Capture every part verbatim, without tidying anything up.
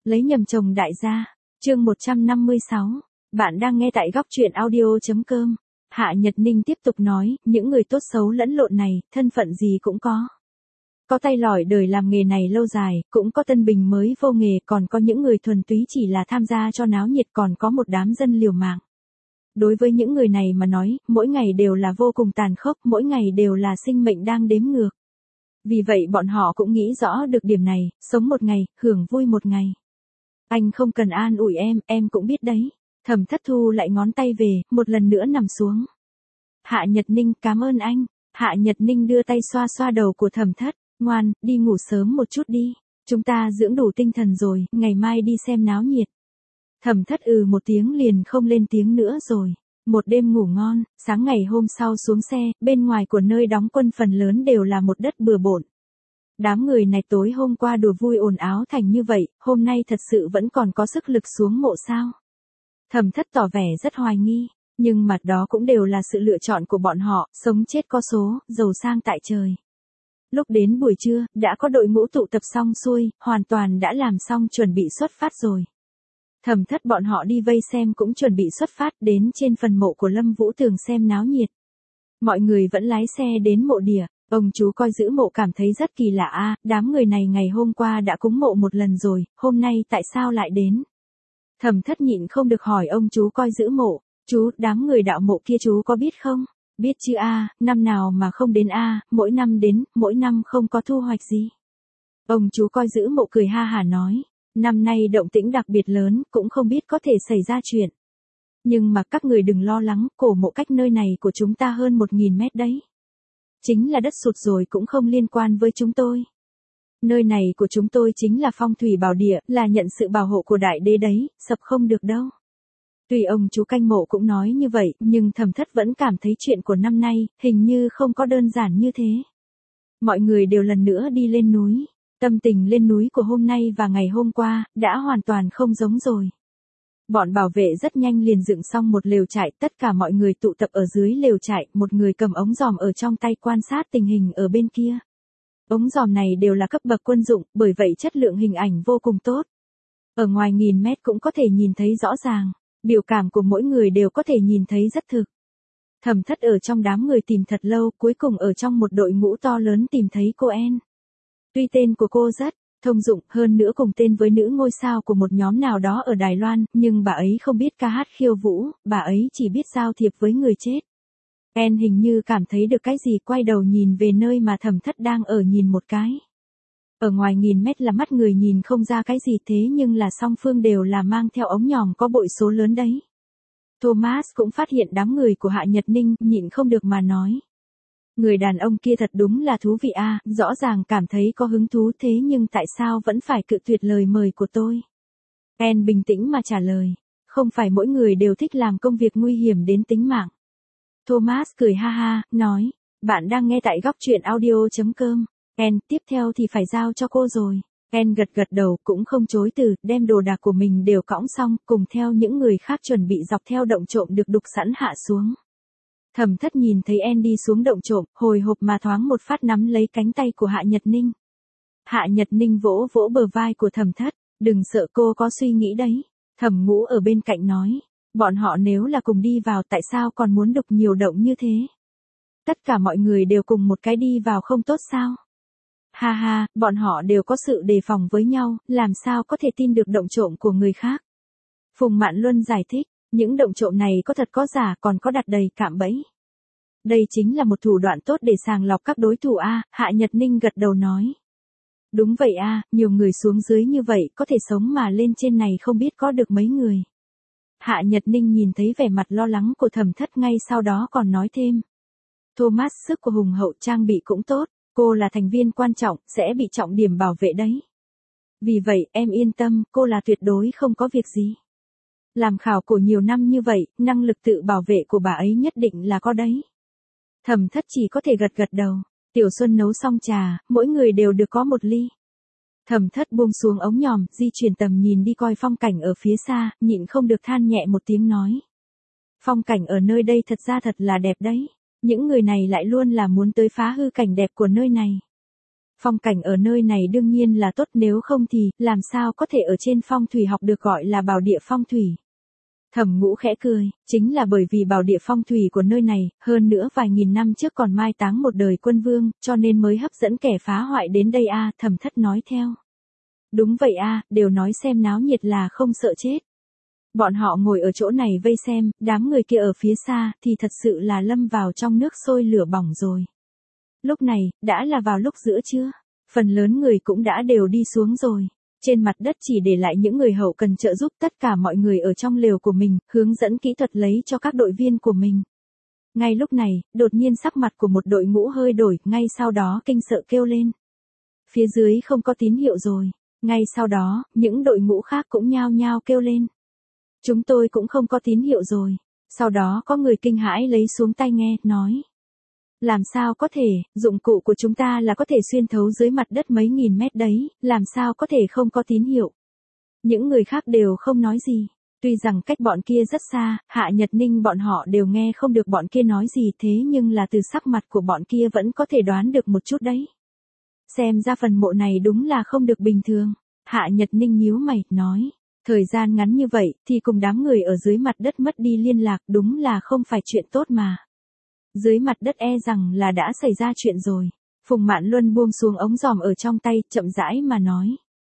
Lấy nhầm chồng đại gia. Chương một trăm năm mươi sáu. Bạn đang nghe tại góc truyện audio chấm com. Hạ Nhật Ninh tiếp tục nói, những người tốt xấu lẫn lộn này, thân phận gì cũng có. Có tay lỏi đời làm nghề này lâu dài, cũng có tân bình mới vô nghề, còn có những người thuần túy chỉ là tham gia cho náo nhiệt, còn có một đám dân liều mạng. Đối với những người này mà nói, mỗi ngày đều là vô cùng tàn khốc, mỗi ngày đều là sinh mệnh đang đếm ngược. Vì vậy bọn họ cũng nghĩ rõ được điểm này, sống một ngày, hưởng vui một ngày. Anh không cần an ủi em, em cũng biết đấy. Thẩm Thất thu lại ngón tay về, một lần nữa nằm xuống. Hạ Nhật Ninh, cảm ơn anh. Hạ Nhật Ninh đưa tay xoa xoa đầu của Thẩm Thất, ngoan, đi ngủ sớm một chút đi. Chúng ta dưỡng đủ tinh thần rồi, ngày mai đi xem náo nhiệt. Thẩm Thất ừ một tiếng liền không lên tiếng nữa rồi. Một đêm ngủ ngon, sáng ngày hôm sau xuống xe, bên ngoài của nơi đóng quân phần lớn đều là một đất bừa bộn. Đám người này tối hôm qua đùa vui ồn áo thành như vậy, hôm nay thật sự vẫn còn có sức lực xuống mộ sao? Thẩm Thất tỏ vẻ rất hoài nghi, nhưng mà đó cũng đều là sự lựa chọn của bọn họ, sống chết có số, giàu sang tại trời. Lúc đến buổi trưa, đã có đội ngũ tụ tập xong xuôi, hoàn toàn đã làm xong chuẩn bị xuất phát rồi. Thẩm Thất bọn họ đi vây xem cũng chuẩn bị xuất phát đến trên phần mộ của Lâm Vũ Tường xem náo nhiệt. Mọi người vẫn lái xe đến mộ địa, ông chú coi giữ mộ cảm thấy rất kỳ lạ a, đám người này ngày hôm qua đã cúng mộ một lần rồi, hôm nay tại sao lại đến? Thẩm Thất nhịn không được hỏi ông chú coi giữ mộ, chú, đám người đạo mộ kia chú có biết không? Biết chứ a, năm nào mà không đến a, mỗi năm đến, mỗi năm không có thu hoạch gì. Ông chú coi giữ mộ cười ha hả nói. Năm nay động tĩnh đặc biệt lớn, cũng không biết có thể xảy ra chuyện. Nhưng mà các người đừng lo lắng, cổ mộ cách nơi này của chúng ta hơn một nghìn mét đấy. Chính là đất sụt rồi cũng không liên quan với chúng tôi. Nơi này của chúng tôi chính là phong thủy bảo địa, là nhận sự bảo hộ của đại đế đấy, sập không được đâu. Tuy ông chú canh mộ cũng nói như vậy, nhưng Thẩm Thất vẫn cảm thấy chuyện của năm nay, hình như không có đơn giản như thế. Mọi người đều lần nữa đi lên núi. Tâm tình lên núi của hôm nay và ngày hôm qua, đã hoàn toàn không giống rồi. Bọn bảo vệ rất nhanh liền dựng xong một lều trại, tất cả mọi người tụ tập ở dưới lều trại, một người cầm ống dòm ở trong tay quan sát tình hình ở bên kia. Ống dòm này đều là cấp bậc quân dụng, bởi vậy chất lượng hình ảnh vô cùng tốt. Ở ngoài nghìn mét cũng có thể nhìn thấy rõ ràng, biểu cảm của mỗi người đều có thể nhìn thấy rất thực. Thẩm Thất ở trong đám người tìm thật lâu, cuối cùng ở trong một đội ngũ to lớn tìm thấy cô En. Tuy tên của cô rất thông dụng, hơn nữa cùng tên với nữ ngôi sao của một nhóm nào đó ở Đài Loan, nhưng bà ấy không biết ca hát khiêu vũ, bà ấy chỉ biết giao thiệp với người chết. En hình như cảm thấy được cái gì, quay đầu nhìn về nơi mà Thẩm Thất đang ở nhìn một cái. Ở ngoài nghìn mét là mắt người nhìn không ra cái gì, thế nhưng là song phương đều là mang theo ống nhòm có bội số lớn đấy. Thomas cũng phát hiện đám người của Hạ Nhật Ninh, nhịn không được mà nói. Người đàn ông kia thật đúng là thú vị a, rõ ràng cảm thấy có hứng thú, thế nhưng tại sao vẫn phải cự tuyệt lời mời của tôi? En bình tĩnh mà trả lời, không phải mỗi người đều thích làm công việc nguy hiểm đến tính mạng. Thomas cười ha ha, nói, bạn đang nghe tại góc truyện audio chấm com. En, tiếp theo thì phải giao cho cô rồi. En gật gật đầu, cũng không chối từ, đem đồ đạc của mình đều cõng xong, cùng theo những người khác chuẩn bị dọc theo động trộm được đục sẵn hạ xuống. Thẩm Thất nhìn thấy En đi xuống động trộm, hồi hộp mà thoáng một phát nắm lấy cánh tay của Hạ Nhật Ninh. Hạ Nhật Ninh vỗ vỗ bờ vai của Thẩm Thất, đừng sợ, cô có suy nghĩ đấy. Thẩm Ngũ ở bên cạnh nói, bọn họ nếu là cùng đi vào tại sao còn muốn đục nhiều động như thế? Tất cả mọi người đều cùng một cái đi vào không tốt sao? Ha ha, bọn họ đều có sự đề phòng với nhau, làm sao có thể tin được động trộm của người khác? Phùng Mạn Luân giải thích. Những động trộm này có thật có giả, còn có đặt đầy cạm bẫy. Đây chính là một thủ đoạn tốt để sàng lọc các đối thủ a, Hạ Nhật Ninh gật đầu nói. Đúng vậy a, nhiều người xuống dưới như vậy, có thể sống mà lên trên này không biết có được mấy người. Hạ Nhật Ninh nhìn thấy vẻ mặt lo lắng của Thẩm Thất, ngay sau đó còn nói thêm. Thomas sức của hùng hậu, trang bị cũng tốt, cô là thành viên quan trọng, sẽ bị trọng điểm bảo vệ đấy. Vì vậy, em yên tâm, cô là tuyệt đối không có việc gì. Làm khảo cổ nhiều năm như vậy, năng lực tự bảo vệ của bà ấy nhất định là có đấy. Thẩm Thất chỉ có thể gật gật đầu. Tiểu Xuân nấu xong trà, mỗi người đều được có một ly. Thẩm Thất buông xuống ống nhòm, di chuyển tầm nhìn đi coi phong cảnh ở phía xa, nhịn không được than nhẹ một tiếng nói. Phong cảnh ở nơi đây thật ra thật là đẹp đấy. Những người này lại luôn là muốn tới phá hư cảnh đẹp của nơi này. Phong cảnh ở nơi này đương nhiên là tốt, nếu không thì, làm sao có thể ở trên phong thủy học được gọi là bảo địa phong thủy. Thẩm Ngũ khẽ cười, chính là bởi vì bảo địa phong thủy của nơi này, hơn nữa vài nghìn năm trước còn mai táng một đời quân vương, cho nên mới hấp dẫn kẻ phá hoại đến đây a. Thẩm Thất nói theo. Đúng vậy a, đều nói xem náo nhiệt là không sợ chết. Bọn họ ngồi ở chỗ này vây xem, đám người kia ở phía xa, thì thật sự là lâm vào trong nước sôi lửa bỏng rồi. Lúc này, đã là vào lúc giữa trưa, phần lớn người cũng đã đều đi xuống rồi. Trên mặt đất chỉ để lại những người hậu cần trợ giúp, tất cả mọi người ở trong lều của mình, hướng dẫn kỹ thuật lấy cho các đội viên của mình. Ngay lúc này, đột nhiên sắc mặt của một đội ngũ hơi đổi, ngay sau đó kinh sợ kêu lên. Phía dưới không có tín hiệu rồi. Ngay sau đó, những đội ngũ khác cũng nhao nhao kêu lên. Chúng tôi cũng không có tín hiệu rồi. Sau đó có người kinh hãi lấy xuống tai nghe, nói. Làm sao có thể, dụng cụ của chúng ta là có thể xuyên thấu dưới mặt đất mấy nghìn mét đấy, làm sao có thể không có tín hiệu. Những người khác đều không nói gì. Tuy rằng cách bọn kia rất xa, Hạ Nhật Ninh bọn họ đều nghe không được bọn kia nói gì, thế nhưng là từ sắc mặt của bọn kia vẫn có thể đoán được một chút đấy. Xem ra phần mộ này đúng là không được bình thường. Hạ Nhật Ninh nhíu mày, nói. Thời gian ngắn như vậy, thì cùng đám người ở dưới mặt đất mất đi liên lạc, đúng là không phải chuyện tốt mà. Dưới mặt đất e rằng là đã xảy ra chuyện rồi. Phùng Mạn Luân buông xuống ống giòm ở trong tay, chậm rãi mà nói.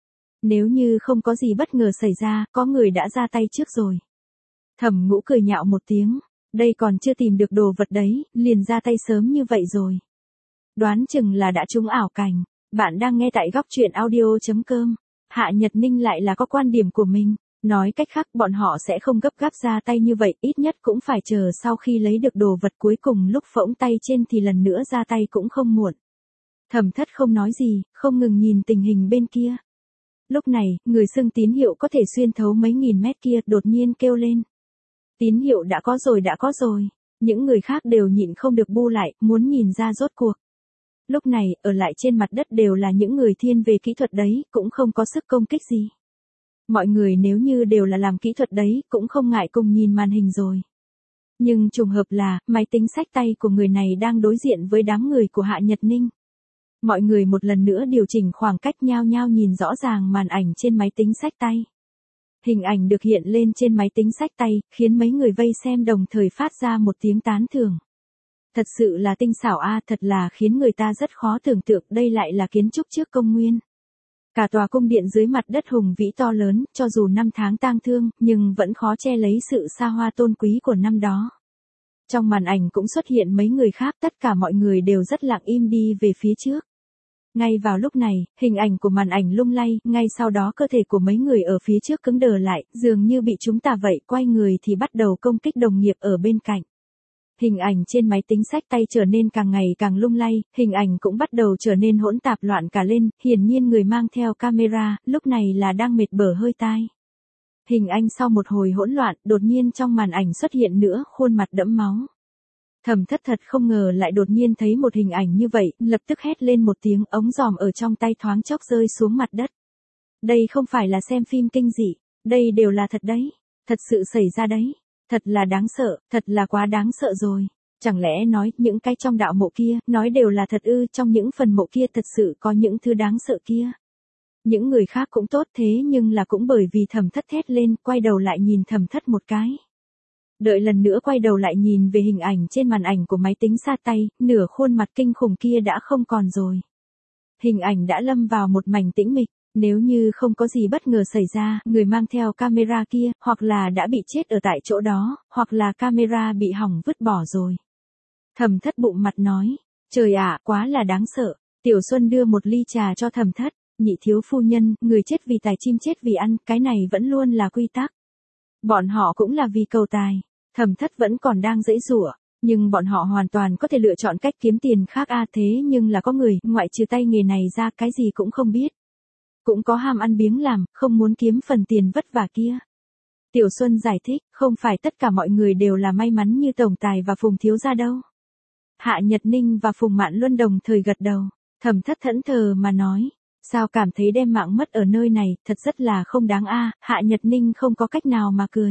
Nếu như không có gì bất ngờ xảy ra, có người đã ra tay trước rồi. Thẩm Ngũ cười nhạo một tiếng. Đây còn chưa tìm được đồ vật đấy, liền ra tay sớm như vậy rồi. Đoán chừng là đã trúng ảo cảnh. Bạn đang nghe tại góc truyện audio chấm com. Hạ Nhật Ninh lại là có quan điểm của mình. Nói cách khác, bọn họ sẽ không gấp gáp ra tay như vậy, ít nhất cũng phải chờ sau khi lấy được đồ vật cuối cùng, lúc phỗng tay trên thì lần nữa ra tay cũng không muộn. Thẩm Thất không nói gì, không ngừng nhìn tình hình bên kia. Lúc này, người xưng tín hiệu có thể xuyên thấu mấy nghìn mét kia đột nhiên kêu lên. Tín hiệu đã có rồi đã có rồi. Những người khác đều nhịn không được bu lại, muốn nhìn ra rốt cuộc. Lúc này, ở lại trên mặt đất đều là những người thiên về kỹ thuật đấy, cũng không có sức công kích gì. Mọi người nếu như đều là làm kỹ thuật đấy, cũng không ngại cùng nhìn màn hình rồi. Nhưng trùng hợp là, máy tính xách tay của người này đang đối diện với đám người của Hạ Nhật Ninh. Mọi người một lần nữa điều chỉnh khoảng cách, nhao nhao nhìn rõ ràng màn ảnh trên máy tính xách tay. Hình ảnh được hiện lên trên máy tính xách tay, khiến mấy người vây xem đồng thời phát ra một tiếng tán thưởng. Thật sự là tinh xảo a, thật là khiến người ta rất khó tưởng tượng đây lại là kiến trúc trước công nguyên. Cả tòa cung điện dưới mặt đất hùng vĩ to lớn, cho dù năm tháng tang thương, nhưng vẫn khó che lấy sự xa hoa tôn quý của năm đó. Trong màn ảnh cũng xuất hiện mấy người khác, tất cả mọi người đều rất lặng im đi về phía trước. Ngay vào lúc này, hình ảnh của màn ảnh lung lay, ngay sau đó cơ thể của mấy người ở phía trước cứng đờ lại, dường như bị chúng ta vậy, quay người thì bắt đầu công kích đồng nghiệp ở bên cạnh. Hình ảnh trên máy tính xách tay trở nên càng ngày càng lung lay, hình ảnh cũng bắt đầu trở nên hỗn tạp loạn cả lên, hiển nhiên người mang theo camera, lúc này là đang mệt bở hơi tai. Hình ảnh sau một hồi hỗn loạn, đột nhiên trong màn ảnh xuất hiện nữa, khuôn mặt đẫm máu. Thẩm Thất thật không ngờ lại đột nhiên thấy một hình ảnh như vậy, lập tức hét lên một tiếng, ống giòm ở trong tay thoáng chốc rơi xuống mặt đất. Đây không phải là xem phim kinh dị, đây đều là thật đấy, thật sự xảy ra đấy. Thật là đáng sợ, thật là quá đáng sợ rồi. Chẳng lẽ nói những cái trong đạo mộ kia, nói đều là thật ư, trong những phần mộ kia thật sự có những thứ đáng sợ kia. Những người khác cũng tốt thế nhưng là cũng bởi vì Thẩm Thất thét lên, quay đầu lại nhìn Thẩm Thất một cái. Đợi lần nữa quay đầu lại nhìn về hình ảnh trên màn ảnh của máy tính xa tay, nửa khuôn mặt kinh khủng kia đã không còn rồi. Hình ảnh đã lâm vào một mảnh tĩnh mịch. Nếu như không có gì bất ngờ xảy ra, người mang theo camera kia, hoặc là đã bị chết ở tại chỗ đó, hoặc là camera bị hỏng vứt bỏ rồi. Thẩm Thất bụng mặt nói, trời ạ, quá là đáng sợ. Tiểu Xuân đưa một ly trà cho Thẩm Thất, nhị thiếu phu nhân, người chết vì tài chim chết vì ăn, cái này vẫn luôn là quy tắc. Bọn họ cũng là vì cầu tài. Thẩm Thất vẫn còn đang giãy giụa, nhưng bọn họ hoàn toàn có thể lựa chọn cách kiếm tiền khác a, thế nhưng là có người, ngoại trừ tay nghề này ra cái gì cũng không biết. Cũng có ham ăn biếng làm, không muốn kiếm phần tiền vất vả kia. Tiểu Xuân giải thích, không phải tất cả mọi người đều là may mắn như Tổng Tài và Phùng Thiếu Gia đâu. Hạ Nhật Ninh và Phùng Mạn Luân đồng thời gật đầu, Thẩm Thất thẫn thờ mà nói, sao cảm thấy đem mạng mất ở nơi này, thật rất là không đáng a. Hạ Nhật Ninh không có cách nào mà cười.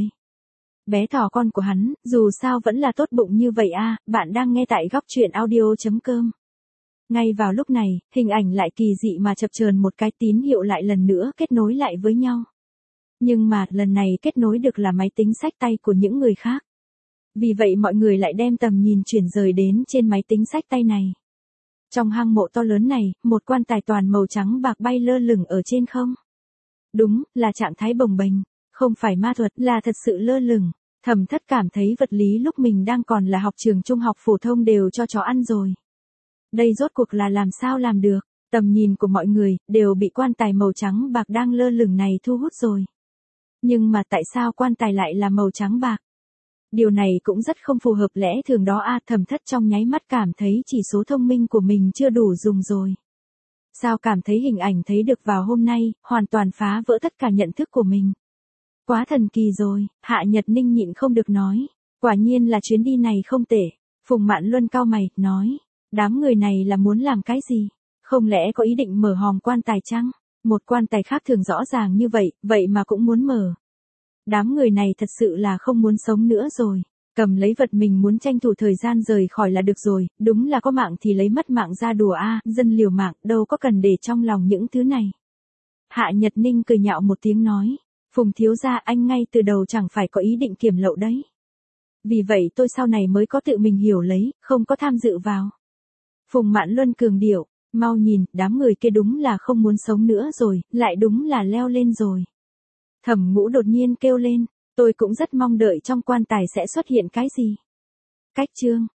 Bé thỏ con của hắn, dù sao vẫn là tốt bụng như vậy a. Bạn đang nghe tại góc truyện audio chấm com. Ngay vào lúc này, hình ảnh lại kỳ dị mà chập chờn một cái tín hiệu lại lần nữa kết nối lại với nhau. Nhưng mà, lần này kết nối được là máy tính xách tay của những người khác. Vì vậy mọi người lại đem tầm nhìn chuyển rời đến trên máy tính xách tay này. Trong hang mộ to lớn này, một quan tài toàn màu trắng bạc bay lơ lửng ở trên không. Đúng, là trạng thái bồng bềnh, không phải ma thuật, là thật sự lơ lửng. Thẩm Thất cảm thấy vật lý lúc mình đang còn là học trường trung học phổ thông đều cho chó ăn rồi. Đây rốt cuộc là làm sao làm được, tầm nhìn của mọi người, đều bị quan tài màu trắng bạc đang lơ lửng này thu hút rồi. Nhưng mà tại sao quan tài lại là màu trắng bạc? Điều này cũng rất không phù hợp lẽ thường đó a. Thẩm Thất trong nháy mắt cảm thấy chỉ số thông minh của mình chưa đủ dùng rồi. Sao cảm thấy hình ảnh thấy được vào hôm nay, hoàn toàn phá vỡ tất cả nhận thức của mình. Quá thần kỳ rồi, Hạ Nhật Ninh nhịn không được nói. Quả nhiên là chuyến đi này không tệ. Phùng Mạn Luân cau mày, nói. Đám người này là muốn làm cái gì? Không lẽ có ý định mở hòm quan tài chăng? Một quan tài khác thường rõ ràng như vậy, vậy mà cũng muốn mở. Đám người này thật sự là không muốn sống nữa rồi. Cầm lấy vật mình muốn tranh thủ thời gian rời khỏi là được rồi, đúng là có mạng thì lấy mất mạng ra đùa a, dân liều mạng, đâu có cần để trong lòng những thứ này. Hạ Nhật Ninh cười nhạo một tiếng nói, Phùng thiếu gia anh ngay từ đầu chẳng phải có ý định kiểm lậu đấy. Vì vậy tôi sau này mới có tự mình hiểu lấy, không có tham dự vào. Phùng Mạn Luân cường điệu, mau nhìn, đám người kia đúng là không muốn sống nữa rồi, lại đúng là leo lên rồi. Thẩm Ngũ đột nhiên kêu lên, tôi cũng rất mong đợi trong quan tài sẽ xuất hiện cái gì. Cách chương